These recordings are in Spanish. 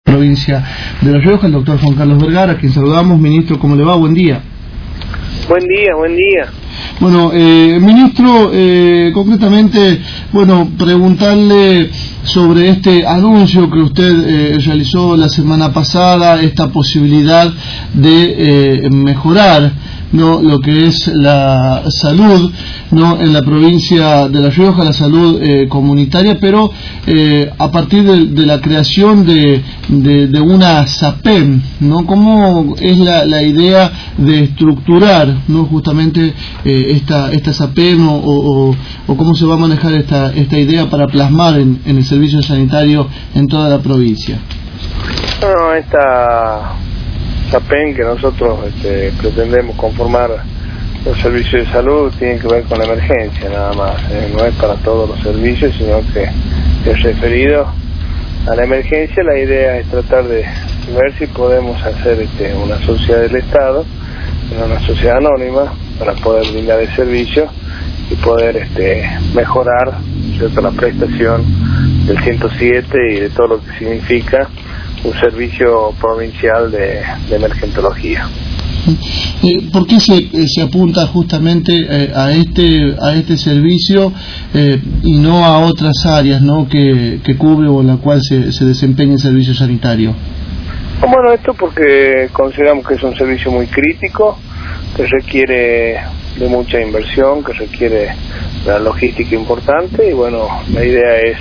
Provincia de La Rioja, el doctor Juan Carlos Vergara, a quien saludamos. Ministro, ¿cómo le va? Buen día. Buen día, buen día. Bueno, ministro, concretamente, preguntarle sobre este anuncio que usted realizó la semana pasada, esta posibilidad de mejorar lo que es la salud en la provincia de La Rioja, la salud comunitaria, pero a partir de la creación de una SAPEM, ¿Cómo es la idea de estructurar justamente esta SAPEM o cómo se va a manejar esta idea para plasmar en el servicio sanitario en toda la provincia? Bueno, esta SAPEM que nosotros pretendemos conformar los servicios de salud tiene que ver con la emergencia nada más, no es para todos los servicios, sino que es referido a la emergencia. La idea es tratar de ver si podemos hacer una sociedad del Estado, una sociedad anónima, para poder brindar el servicio y poder mejorar, ¿cierto?, la prestación del 107 y de todo lo que significa un servicio provincial de emergentología. ¿Por qué se apunta justamente a este servicio y no a otras áreas que cubre o en la cual se desempeña el servicio sanitario? Bueno, esto porque consideramos que es un servicio muy crítico, que requiere de mucha inversión, que requiere la logística importante, y bueno, la idea es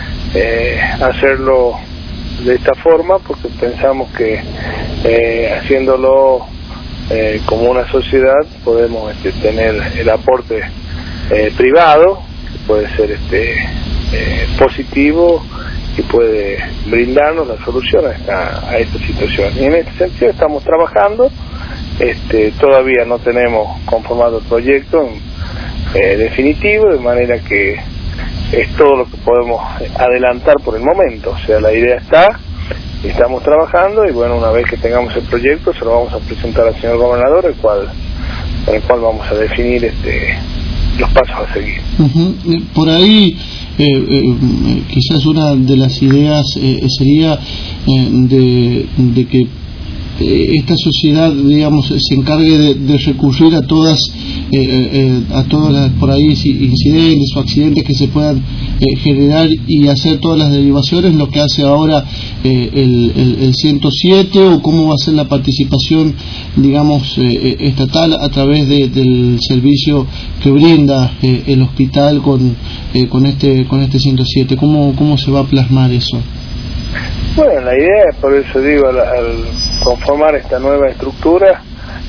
hacerlo de esta forma, porque pensamos que haciéndolo como una sociedad podemos tener el aporte privado, que puede ser positivo y puede brindarnos la solución a esta situación. Y en este sentido estamos trabajando. Todavía no tenemos conformado el proyecto definitivo, de manera que es todo lo que podemos adelantar por el momento. O sea, la idea está, estamos trabajando, y bueno, una vez que tengamos el proyecto se lo vamos a presentar al señor gobernador, con el cual vamos a definir los pasos a seguir. Por ahí quizás una de las ideas sería de que esta sociedad, digamos, se encargue de recurrir a todas las por ahí incidentes o accidentes que se puedan generar y hacer todas las derivaciones, lo que hace ahora el 107, o cómo va a ser la participación, digamos, estatal a través del servicio que brinda el hospital con este 107. ¿Cómo se va a plasmar eso? Bueno, la idea, por eso digo, al conformar esta nueva estructura,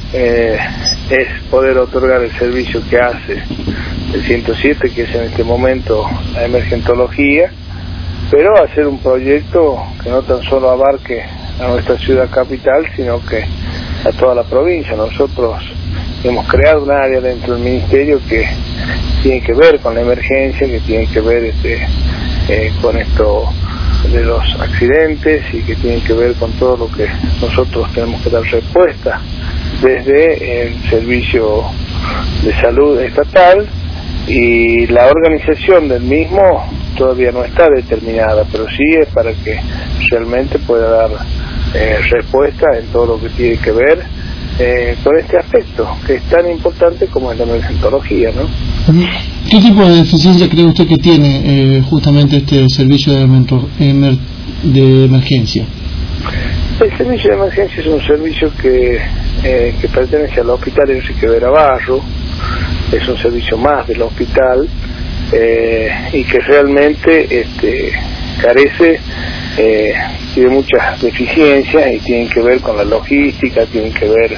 es poder otorgar el servicio que hace el 107, que es en este momento la emergentología, pero hacer un proyecto que no tan solo abarque a nuestra ciudad capital, sino que a toda la provincia. Nosotros hemos creado un área dentro del ministerio que tiene que ver con la emergencia, que tiene que ver con esto de los accidentes, y que tiene que ver con todo lo que nosotros tenemos que dar respuesta desde el servicio de salud estatal, y la organización del mismo todavía no está determinada, pero sí es para que realmente pueda dar respuesta en todo lo que tiene que ver con este aspecto, que es tan importante como es la emergentología, ¿no? ¿Qué tipo de deficiencia cree usted que tiene justamente este servicio de emergencia? El servicio de emergencia es un servicio que pertenece al Hospital Enrique Vera Barro, es un servicio más del hospital, y que realmente carece de muchas deficiencias, y tienen que ver con la logística, tienen que ver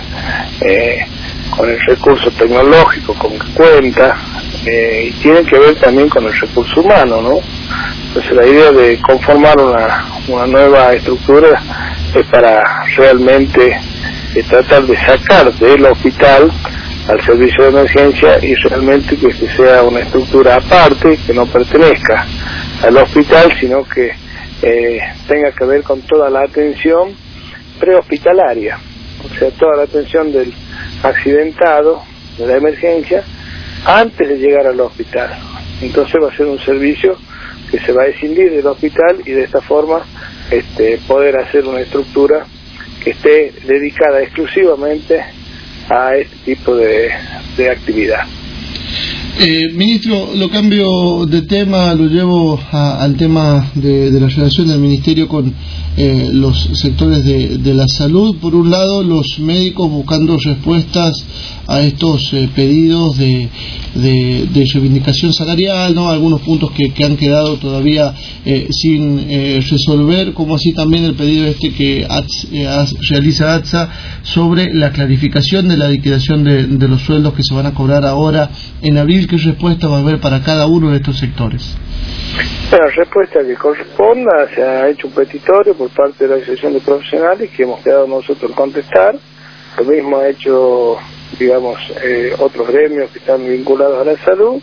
con el recurso tecnológico con que cuenta, y tienen que ver también con el recurso humano, ¿no? Entonces la idea de conformar una nueva estructura es para realmente tratar de sacar del hospital al servicio de emergencia, y realmente que sea una estructura aparte, que no pertenezca al hospital, sino que tenga que ver con toda la atención prehospitalaria, o sea, toda la atención del accidentado, de la emergencia, antes de llegar al hospital. Entonces va a ser un servicio que se va a escindir del hospital, y de esta forma poder hacer una estructura que esté dedicada exclusivamente a este tipo de actividad. Ministro, lo cambio de tema, lo llevo al tema de la relación del Ministerio con los sectores de la salud. Por un lado, los médicos buscando respuestas a estos pedidos de reivindicación salarial, ¿no? Algunos puntos que han quedado todavía sin resolver, como así también el pedido que realiza ATSA sobre la clarificación de la liquidación de los sueldos que se van a cobrar ahora en abril. ¿Qué respuesta va a haber para cada uno de estos sectores? La respuesta que corresponda, se ha hecho un petitorio por parte de la Asociación de Profesionales que hemos quedado nosotros en contestar. Lo mismo ha hecho, digamos, otros gremios que están vinculados a la salud.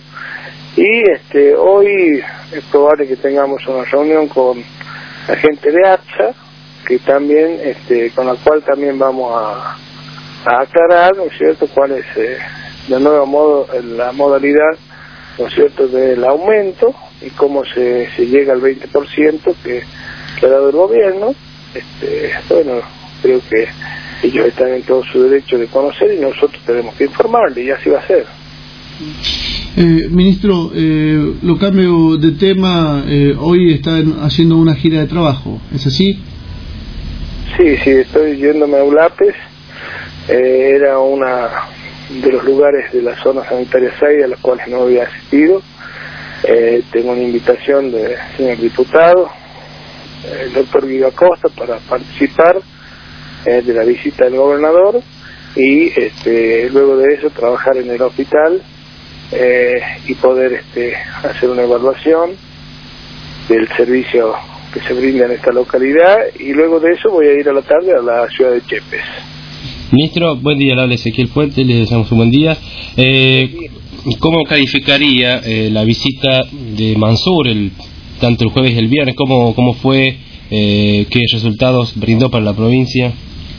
Y hoy es probable que tengamos una reunión con la gente de ATSA, que también, con la cual también vamos a aclarar, ¿no es cierto?, cuál es de nuevo la modalidad, ¿no es cierto?, del aumento y cómo se llega al 20% que ha dado el gobierno. Bueno, creo que ellos están en todo su derecho de conocer y nosotros tenemos que informarles, y así va a ser. Ministro, lo cambio de tema, hoy están haciendo una gira de trabajo, ¿es así? Sí, estoy yéndome a ULAPES. Era una de los lugares de la zona sanitaria 6 a los cuales no había asistido. Tengo una invitación del señor diputado, el doctor Guido Acosta, para participar de la visita del gobernador y luego de eso trabajar en el hospital y poder hacer una evaluación del servicio que se brinda en esta localidad, y luego de eso voy a ir a la tarde a la ciudad de Chepes. Ministro, buen día, le habla Ezequiel Puente, le deseamos un buen día. ¿Cómo calificaría la visita de Mansur, tanto el jueves y el viernes? ¿Cómo fue? ¿Qué resultados brindó para la provincia?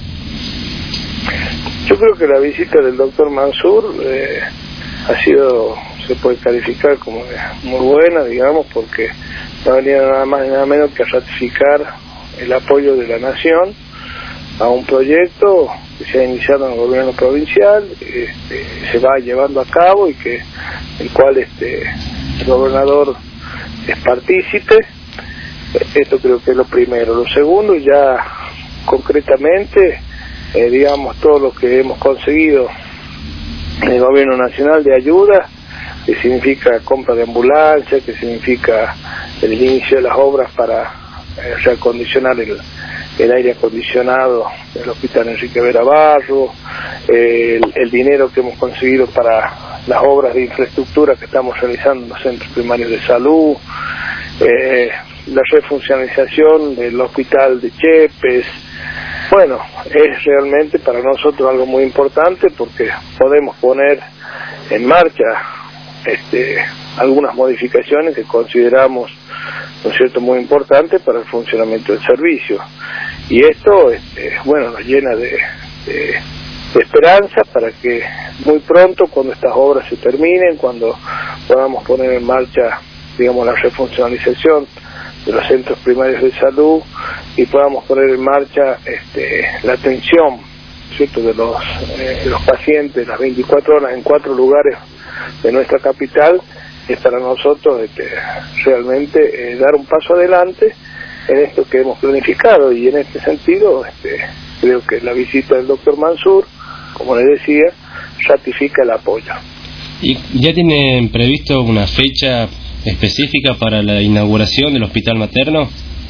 Yo creo que la visita del doctor Mansur ha sido, se puede calificar como muy buena, digamos, porque no venía nada más ni nada menos que a ratificar el apoyo de la Nación a un proyecto que se ha iniciado en el gobierno provincial, se va llevando a cabo y el cual el gobernador es partícipe. Esto creo que es lo primero. Lo segundo, ya concretamente, digamos, todo lo que hemos conseguido en el gobierno nacional de ayuda, que significa compra de ambulancias, que significa el inicio de las obras para reacondicionar el aire acondicionado del hospital Enrique Vera Barro, el dinero que hemos conseguido para las obras de infraestructura que estamos realizando en los centros primarios de salud, la refuncionalización del hospital de Chepes. Bueno, es realmente para nosotros algo muy importante porque podemos poner en marcha algunas modificaciones que consideramos, ¿no es cierto?, muy importantes para el funcionamiento del servicio. Y esto, bueno, nos llena de esperanza para que muy pronto, cuando estas obras se terminen, cuando podamos poner en marcha, digamos, la refuncionalización de los centros primarios de salud y podamos poner en marcha la atención, ¿cierto?, de los pacientes las 24 horas en 4 lugares de nuestra capital, es para nosotros realmente dar un paso adelante en esto que hemos planificado. Y en este sentido creo que la visita del doctor Mansur, como le decía, ratifica el apoyo. ¿Y ya tienen previsto una fecha específica para la inauguración del hospital materno?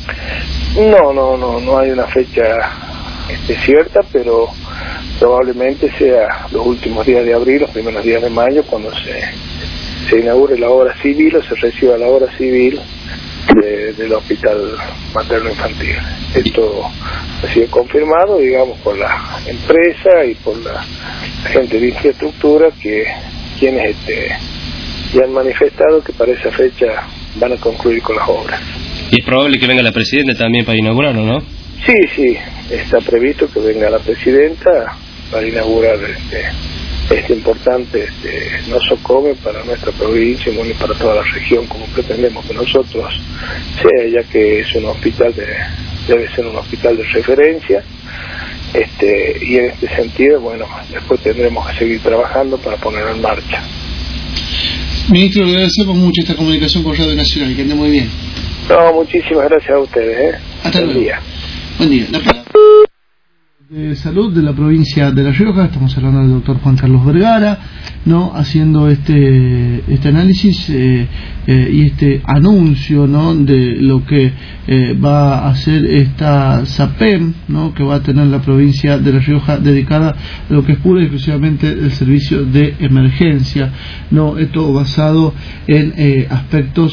No hay una fecha cierta, pero probablemente sea los últimos días de abril, los primeros días de mayo, cuando se inaugure la obra civil o se reciba la obra civil del hospital materno infantil. Esto ha sido confirmado, digamos, por la empresa y por la gente de infraestructura, quienes ya han manifestado que para esa fecha van a concluir con las obras. Y es probable que venga la presidenta también para inaugurarlo, ¿no? Sí, está previsto que venga la presidenta para inaugurar este importante nosocomio para nuestra provincia y para toda la región, como pretendemos que nosotros sea, ya que es un hospital de debe ser un hospital de referencia, y en este sentido, bueno, después tendremos que seguir trabajando para ponerlo en marcha. Ministro, le agradecemos mucho esta comunicación con Radio Nacional, que ande muy bien. No, muchísimas gracias a ustedes. Hasta luego. Buen día. Buen día. La palabra de salud de la provincia de La Rioja, estamos hablando del doctor Juan Carlos Vergara, ¿no? Haciendo este análisis y este anuncio, ¿no? De lo que va a hacer esta SAPEM, ¿no? Que va a tener la provincia de La Rioja dedicada a lo que es pura y exclusivamente el servicio de emergencia, ¿no? Esto basado en aspectos